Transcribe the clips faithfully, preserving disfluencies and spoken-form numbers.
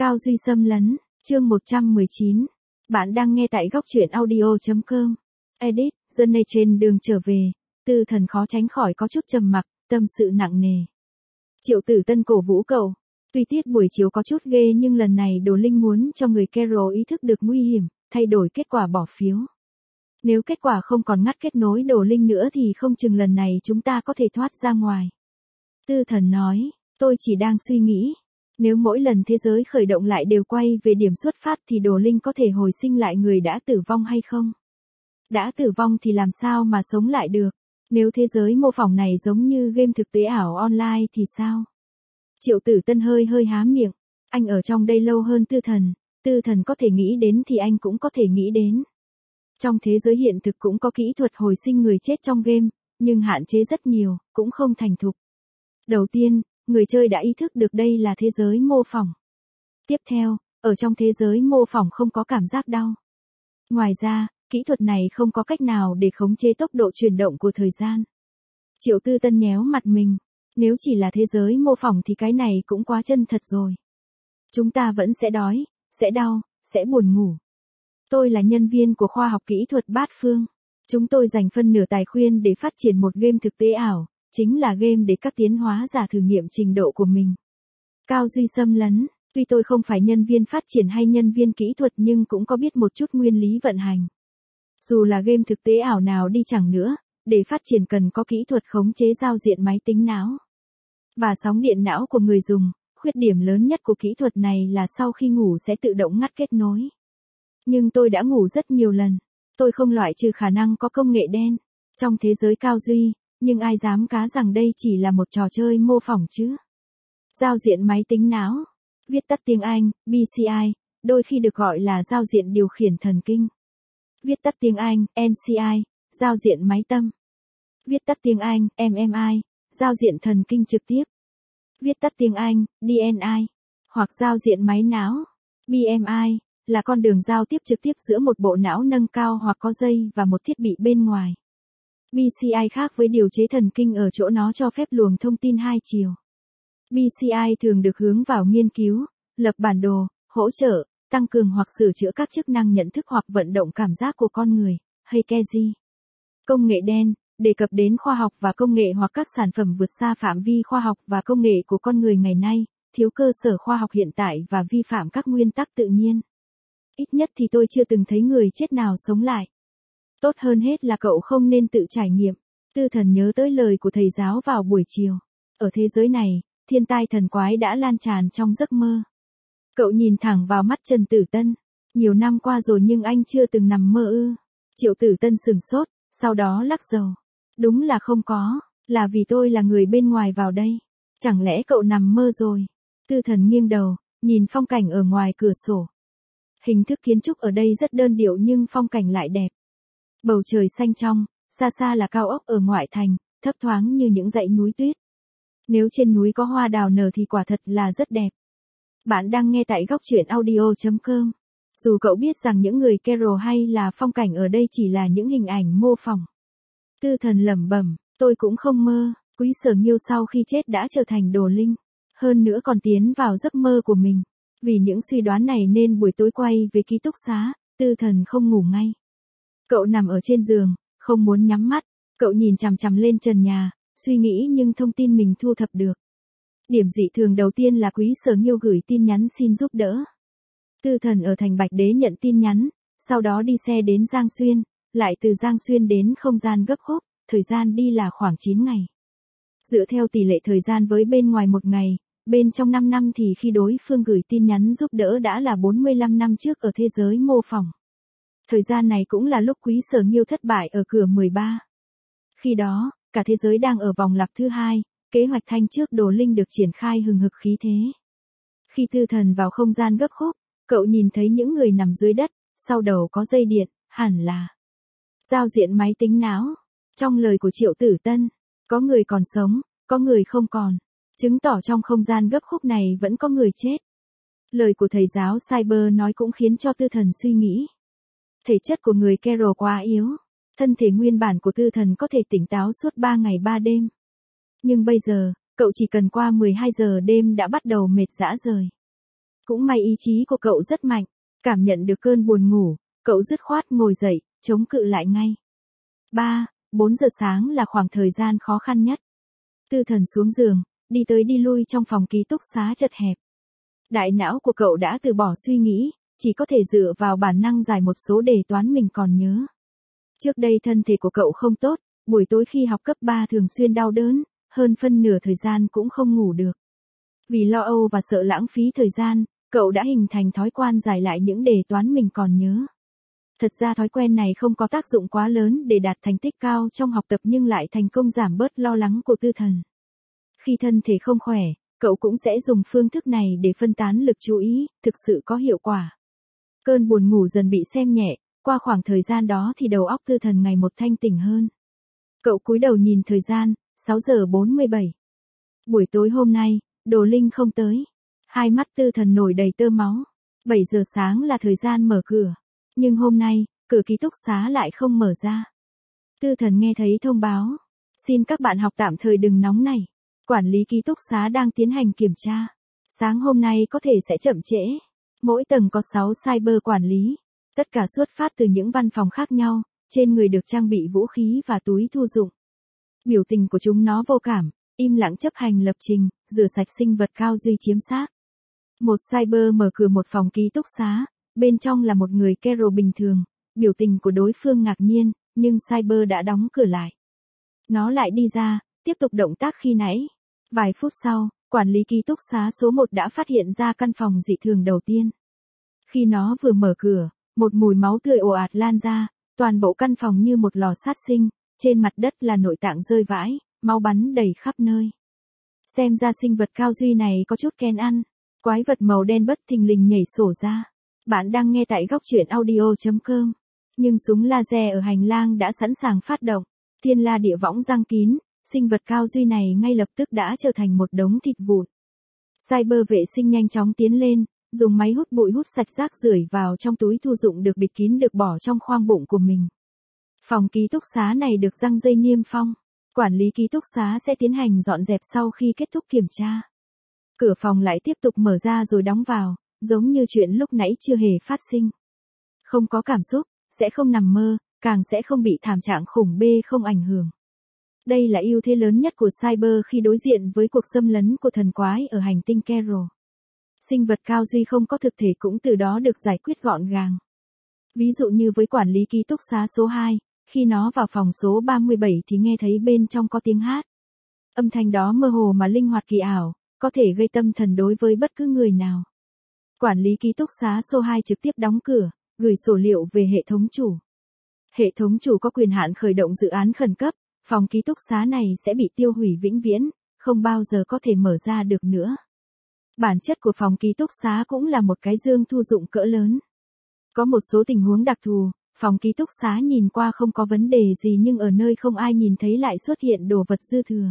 Cao Duy xâm lấn, chương một trăm mười chín. Bạn đang nghe tại góc truyện audio chấm com. Edit, dân này trên đường trở về, Tư Thần khó tránh khỏi có chút trầm mặc, tâm sự nặng nề. Triệu Tử Tân cổ vũ cậu. Tuy tiết buổi chiều có chút ghê nhưng lần này Đồ Linh muốn cho người Carol ý thức được nguy hiểm, thay đổi kết quả bỏ phiếu. Nếu kết quả không còn ngắt kết nối Đồ Linh nữa thì không chừng lần này chúng ta có thể thoát ra ngoài. Tư Thần nói, tôi chỉ đang suy nghĩ. Nếu mỗi lần thế giới khởi động lại đều quay về điểm xuất phát thì Đồ Linh có thể hồi sinh lại người đã tử vong hay không? Đã tử vong thì làm sao mà sống lại được? Nếu thế giới mô phỏng này giống như game thực tế ảo online thì sao? Triệu Tử Tân hơi hơi há miệng. Anh ở trong đây lâu hơn Tư Thần. Tư Thần có thể nghĩ đến thì anh cũng có thể nghĩ đến. Trong thế giới hiện thực cũng có kỹ thuật hồi sinh người chết trong game, nhưng hạn chế rất nhiều, cũng không thành thục. Đầu tiên, người chơi đã ý thức được đây là thế giới mô phỏng. Tiếp theo, ở trong thế giới mô phỏng không có cảm giác đau. Ngoài ra, kỹ thuật này không có cách nào để khống chế tốc độ chuyển động của thời gian. Triệu Tư Tân nhéo mặt mình. Nếu chỉ là thế giới mô phỏng thì cái này cũng quá chân thật rồi. Chúng ta vẫn sẽ đói, sẽ đau, sẽ buồn ngủ. Tôi là nhân viên của khoa học kỹ thuật bát phương. Chúng tôi dành phân nửa tài khuyên để phát triển một game thực tế ảo, chính là game để các tiến hóa giả thử nghiệm trình độ của mình. Cao Duy xâm lấn, tuy tôi không phải nhân viên phát triển hay nhân viên kỹ thuật nhưng cũng có biết một chút nguyên lý vận hành. Dù là game thực tế ảo nào đi chẳng nữa, để phát triển cần có kỹ thuật khống chế giao diện máy tính não và sóng điện não của người dùng. Khuyết điểm lớn nhất của kỹ thuật này là sau khi ngủ sẽ tự động ngắt kết nối. Nhưng tôi đã ngủ rất nhiều lần. Tôi không loại trừ khả năng có công nghệ đen trong thế giới Cao Duy, nhưng ai dám cá rằng đây chỉ là một trò chơi mô phỏng chứ? Giao diện máy tính não, viết tắt tiếng Anh, bê xê i, đôi khi được gọi là giao diện điều khiển thần kinh. Viết tắt tiếng Anh, en xê i, giao diện máy tâm. Viết tắt tiếng Anh, em em i, giao diện thần kinh trực tiếp. Viết tắt tiếng Anh, đê en i, hoặc giao diện máy não, bê em i, là con đường giao tiếp trực tiếp giữa một bộ não nâng cao hoặc có dây và một thiết bị bên ngoài. bê xê i khác với điều chế thần kinh ở chỗ nó cho phép luồng thông tin hai chiều. bê xê i thường được hướng vào nghiên cứu, lập bản đồ, hỗ trợ, tăng cường hoặc sửa chữa các chức năng nhận thức hoặc vận động cảm giác của con người, hay ca giê. Công nghệ đen, đề cập đến khoa học và công nghệ hoặc các sản phẩm vượt xa phạm vi khoa học và công nghệ của con người ngày nay, thiếu cơ sở khoa học hiện tại và vi phạm các nguyên tắc tự nhiên. Ít nhất thì tôi chưa từng thấy người chết nào sống lại. Tốt hơn hết là cậu không nên tự trải nghiệm. Tư Thần nhớ tới lời của thầy giáo vào buổi chiều. Ở thế giới này, thiên tai thần quái đã lan tràn trong giấc mơ. Cậu nhìn thẳng vào mắt Trần Tử Tân. Nhiều năm qua rồi nhưng anh chưa từng nằm mơ ư? Triệu Tử Tân sửng sốt, sau đó lắc đầu. Đúng là không có, là vì tôi là người bên ngoài vào đây. Chẳng lẽ cậu nằm mơ rồi? Tư Thần nghiêng đầu, nhìn phong cảnh ở ngoài cửa sổ. Hình thức kiến trúc ở đây rất đơn điệu nhưng phong cảnh lại đẹp. Bầu trời xanh trong, xa xa là cao ốc ở ngoại thành, thấp thoáng như những dãy núi tuyết. Nếu trên núi có hoa đào nở thì quả thật là rất đẹp. Bạn đang nghe tại góc truyện audio chấm com. Dù cậu biết rằng những người Carol hay là phong cảnh ở đây chỉ là những hình ảnh mô phỏng. Tư Thần lẩm bẩm, tôi cũng không mơ, Quý Sở Nghiêu sau khi chết đã trở thành Đồ Linh. Hơn nữa còn tiến vào giấc mơ của mình. Vì những suy đoán này nên buổi tối quay về ký túc xá, Tư Thần không ngủ ngay. Cậu nằm ở trên giường, không muốn nhắm mắt, cậu nhìn chằm chằm lên trần nhà, suy nghĩ nhưng thông tin mình thu thập được. Điểm dị thường đầu tiên là Quý Sở Nghiêu gửi tin nhắn xin giúp đỡ. Tư Thần ở thành Bạch Đế nhận tin nhắn, sau đó đi xe đến Giang Xuyên, lại từ Giang Xuyên đến không gian gấp khúc, thời gian đi là khoảng chín ngày. Dựa theo tỷ lệ thời gian với bên ngoài một ngày, bên trong năm năm thì khi đối phương gửi tin nhắn giúp đỡ đã là bốn mươi lăm năm trước ở thế giới mô phỏng. Thời gian này cũng là lúc Quý Sở Nghiêu thất bại ở cửa mười ba. Khi đó, cả thế giới đang ở vòng lặp thứ hai, kế hoạch thanh trước Đồ Linh được triển khai hừng hực khí thế. Khi Tư Thần vào không gian gấp khúc, cậu nhìn thấy những người nằm dưới đất, sau đầu có dây điện, hẳn là giao diện máy tính não. Trong lời của Triệu Tử Tân, có người còn sống, có người không còn. Chứng tỏ trong không gian gấp khúc này vẫn có người chết. Lời của thầy giáo Cyber nói cũng khiến cho Tư Thần suy nghĩ. Thể chất của người Carol quá yếu. Thân thể nguyên bản của Tư Thần có thể tỉnh táo suốt ba ngày ba đêm. Nhưng bây giờ, cậu chỉ cần qua mười hai giờ đêm đã bắt đầu mệt rã rời. Cũng may ý chí của cậu rất mạnh, cảm nhận được cơn buồn ngủ, cậu dứt khoát ngồi dậy, chống cự lại ngay. ba, bốn giờ sáng là khoảng thời gian khó khăn nhất. Tư Thần xuống giường, đi tới đi lui trong phòng ký túc xá chật hẹp. Đại não của cậu đã từ bỏ suy nghĩ, chỉ có thể dựa vào bản năng giải một số đề toán mình còn nhớ. Trước đây thân thể của cậu không tốt, buổi tối khi học cấp ba thường xuyên đau đớn, hơn phân nửa thời gian cũng không ngủ được. Vì lo âu và sợ lãng phí thời gian, cậu đã hình thành thói quen giải lại những đề toán mình còn nhớ. Thật ra thói quen này không có tác dụng quá lớn để đạt thành tích cao trong học tập nhưng lại thành công giảm bớt lo lắng của Tư Thần. Khi thân thể không khỏe, cậu cũng sẽ dùng phương thức này để phân tán lực chú ý, thực sự có hiệu quả. Cơn buồn ngủ dần bị xem nhẹ, qua khoảng thời gian đó thì đầu óc Tư Thần ngày một thanh tỉnh hơn. Cậu cúi đầu nhìn thời gian, sáu giờ bốn mươi bảy. Buổi tối hôm nay, Đồ Linh không tới. Hai mắt Tư Thần nổi đầy tơ máu. bảy giờ sáng là thời gian mở cửa. Nhưng hôm nay, cửa ký túc xá lại không mở ra. Tư Thần nghe thấy thông báo. Xin các bạn học tạm thời đừng nóng nảy. Quản lý ký túc xá đang tiến hành kiểm tra. Sáng hôm nay có thể sẽ chậm trễ. Mỗi tầng có sáu cyber quản lý. Tất cả xuất phát từ những văn phòng khác nhau, trên người được trang bị vũ khí và túi thu dụng. Biểu tình của chúng nó vô cảm, im lặng chấp hành lập trình, rửa sạch sinh vật cao duy chiếm xác. Một cyber mở cửa một phòng ký túc xá, bên trong là một người Carol bình thường, biểu tình của đối phương ngạc nhiên, nhưng cyber đã đóng cửa lại. Nó lại đi ra, tiếp tục động tác khi nãy. Vài phút sau, quản lý ký túc xá số một đã phát hiện ra căn phòng dị thường đầu tiên. Khi nó vừa mở cửa, một mùi máu tươi ồ ạt lan ra, toàn bộ căn phòng như một lò sát sinh, trên mặt đất là nội tạng rơi vãi, máu bắn đầy khắp nơi. Xem ra sinh vật cao duy này có chút kén ăn. Quái vật màu đen bất thình lình nhảy sổ ra. Bạn đang nghe tại góc truyện audio chấm com. Nhưng súng laser ở hành lang đã sẵn sàng phát động. Thiên la địa võng răng kín, sinh vật cao duy này ngay lập tức đã trở thành một đống thịt vụn. Cyber vệ sinh nhanh chóng tiến lên, dùng máy hút bụi hút sạch rác rưởi vào trong túi thu dụng được bịt kín được bỏ trong khoang bụng của mình. Phòng ký túc xá này được giăng dây niêm phong. Quản lý ký túc xá sẽ tiến hành dọn dẹp sau khi kết thúc kiểm tra. Cửa phòng lại tiếp tục mở ra rồi đóng vào, giống như chuyện lúc nãy chưa hề phát sinh. Không có cảm xúc, sẽ không nằm mơ, càng sẽ không bị thảm trạng khủng bê không ảnh hưởng. Đây là ưu thế lớn nhất của cyber khi đối diện với cuộc xâm lấn của thần quái ở hành tinh Carol. Sinh vật cao duy không có thực thể cũng từ đó được giải quyết gọn gàng. Ví dụ như với quản lý ký túc xá số hai, khi nó vào phòng số ba mươi bảy thì nghe thấy bên trong có tiếng hát. Âm thanh đó mơ hồ mà linh hoạt kỳ ảo, có thể gây tâm thần đối với bất cứ người nào. Quản lý ký túc xá số hai trực tiếp đóng cửa, gửi sổ liệu về hệ thống chủ. Hệ thống chủ có quyền hạn khởi động dự án khẩn cấp, phòng ký túc xá này sẽ bị tiêu hủy vĩnh viễn, không bao giờ có thể mở ra được nữa. Bản chất của phòng ký túc xá cũng là một cái dương thu dụng cỡ lớn. Có một số tình huống đặc thù, phòng ký túc xá nhìn qua không có vấn đề gì nhưng ở nơi không ai nhìn thấy lại xuất hiện đồ vật dư thừa.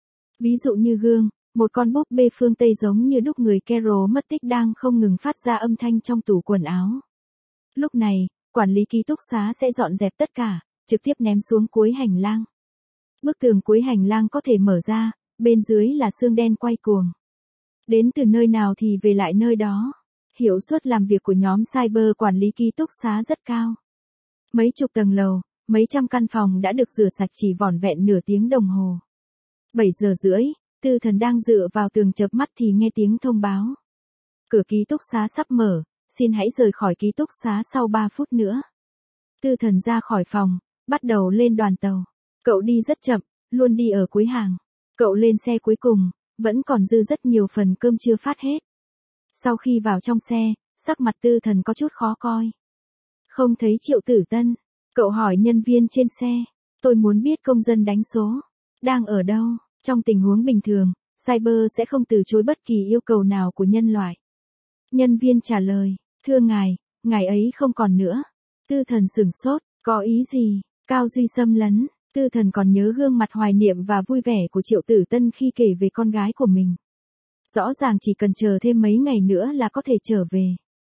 Ví dụ như gương, một con búp bê phương Tây giống như đúc người Carol mất tích đang không ngừng phát ra âm thanh trong tủ quần áo. Lúc này, quản lý ký túc xá sẽ dọn dẹp tất cả, trực tiếp ném xuống cuối hành lang. Bức tường cuối hành lang có thể mở ra, bên dưới là xương đen quay cuồng. Đến từ nơi nào thì về lại nơi đó. Hiệu suất làm việc của nhóm cyber quản lý ký túc xá rất cao. Mấy chục tầng lầu, mấy trăm căn phòng đã được rửa sạch chỉ vỏn vẹn nửa tiếng đồng hồ. bảy giờ rưỡi, Tư Thần đang dựa vào tường chợp mắt thì nghe tiếng thông báo. Cửa ký túc xá sắp mở, xin hãy rời khỏi ký túc xá sau ba phút nữa. Tư Thần ra khỏi phòng, bắt đầu lên đoàn tàu. Cậu đi rất chậm, luôn đi ở cuối hàng. Cậu lên xe cuối cùng, vẫn còn dư rất nhiều phần cơm chưa phát hết. Sau khi vào trong xe, sắc mặt Tư Thần có chút khó coi. Không thấy Triệu Tử Tân. Cậu hỏi nhân viên trên xe. Tôi muốn biết công dân đánh số. Đang ở đâu? Trong tình huống bình thường, cyber sẽ không từ chối bất kỳ yêu cầu nào của nhân loại. Nhân viên trả lời. Thưa ngài, ngài ấy không còn nữa. Tư Thần sửng sốt. Có ý gì? Cao Duy xâm lấn. Tư Thần còn nhớ gương mặt hoài niệm và vui vẻ của Triệu Tử Tân khi kể về con gái của mình. Rõ ràng chỉ cần chờ thêm mấy ngày nữa là có thể trở về.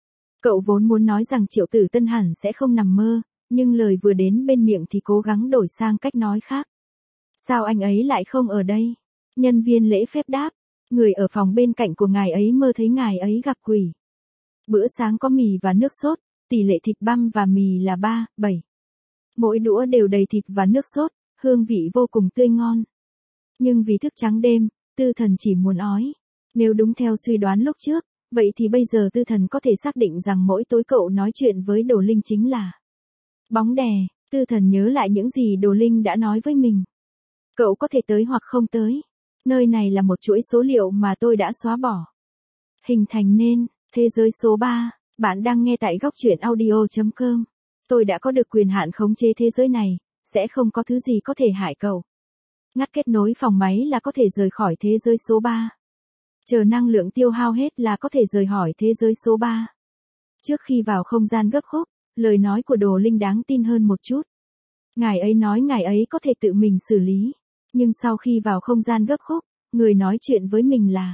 Cậu vốn muốn nói rằng Triệu Tử Tân hẳn sẽ không nằm mơ, nhưng lời vừa đến bên miệng thì cố gắng đổi sang cách nói khác. Sao anh ấy lại không ở đây? Nhân viên lễ phép đáp. Người ở phòng bên cạnh của ngài ấy mơ thấy ngài ấy gặp quỷ. Bữa sáng có mì và nước sốt, tỷ lệ thịt băm và mì là ba, bảy. Mỗi đũa đều đầy thịt và nước sốt, hương vị vô cùng tươi ngon. Nhưng vì thức trắng đêm, Tư Thần chỉ muốn ói. Nếu đúng theo suy đoán lúc trước, vậy thì bây giờ Tư Thần có thể xác định rằng mỗi tối cậu nói chuyện với Đồ Linh chính là bóng đè. Tư Thần nhớ lại những gì Đồ Linh đã nói với mình. Cậu có thể tới hoặc không tới. Nơi này là một chuỗi số liệu mà tôi đã xóa bỏ. Hình thành nên thế giới số ba. Bạn đang nghe tại góc truyện audio chấm com. Tôi đã có được quyền hạn khống chế thế giới này, sẽ không có thứ gì có thể hại cậu. Ngắt kết nối phòng máy là có thể rời khỏi thế giới số ba. Chờ năng lượng tiêu hao hết là có thể rời khỏi thế giới số ba. Trước khi vào không gian gấp khúc, lời nói của Đồ Linh đáng tin hơn một chút. Ngài ấy nói ngài ấy có thể tự mình xử lý. Nhưng sau khi vào không gian gấp khúc, người nói chuyện với mình là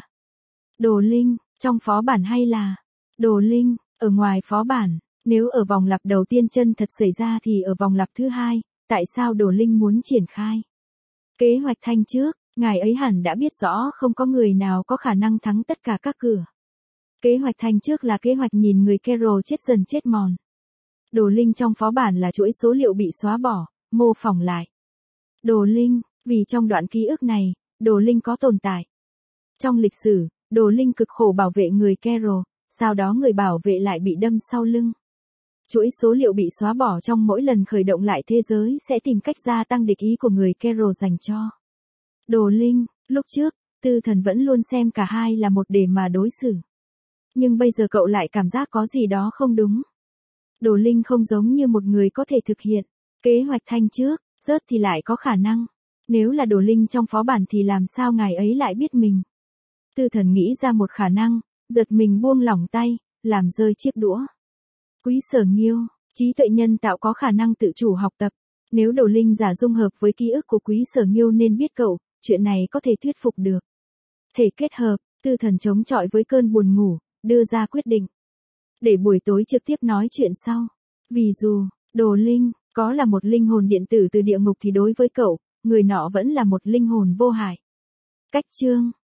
Đồ Linh, trong phó bản hay là Đồ Linh, ở ngoài phó bản. Nếu ở vòng lặp đầu tiên chân thật xảy ra thì ở vòng lặp thứ hai, tại sao Đồ Linh muốn triển khai kế hoạch thanh trước? Ngài ấy hẳn đã biết rõ không có người nào có khả năng thắng tất cả các cửa. Kế hoạch thanh trước là kế hoạch nhìn người Carol chết dần chết mòn. Đồ Linh trong phó bản là chuỗi số liệu bị xóa bỏ, mô phỏng lại. Đồ Linh, vì trong đoạn ký ức này, Đồ Linh có tồn tại. Trong lịch sử, Đồ Linh cực khổ bảo vệ người Carol, sau đó người bảo vệ lại bị đâm sau lưng. Chuỗi số liệu bị xóa bỏ trong mỗi lần khởi động lại thế giới sẽ tìm cách gia tăng địch ý của người Carol dành cho Đồ Linh. Lúc trước, Tư Thần vẫn luôn xem cả hai là một để mà đối xử. Nhưng bây giờ cậu lại cảm giác có gì đó không đúng. Đồ Linh không giống như một người có thể thực hiện kế hoạch thanh trước, rớt thì lại có khả năng. Nếu là Đồ Linh trong phó bản thì làm sao ngài ấy lại biết mình? Tư Thần nghĩ ra một khả năng, giật mình buông lỏng tay, làm rơi chiếc đũa. Quý Sở Nghiêu, trí tuệ nhân tạo có khả năng tự chủ học tập. Nếu Đồ Linh giả dung hợp với ký ức của Quý Sở Nghiêu nên biết cậu, chuyện này có thể thuyết phục được. Thể kết hợp, Tư Thần chống chọi với cơn buồn ngủ, đưa ra quyết định. Để buổi tối trực tiếp nói chuyện sau. Vì dù, Đồ Linh, có là một linh hồn điện tử từ địa ngục thì đối với cậu, người nọ vẫn là một linh hồn vô hại. Cách chương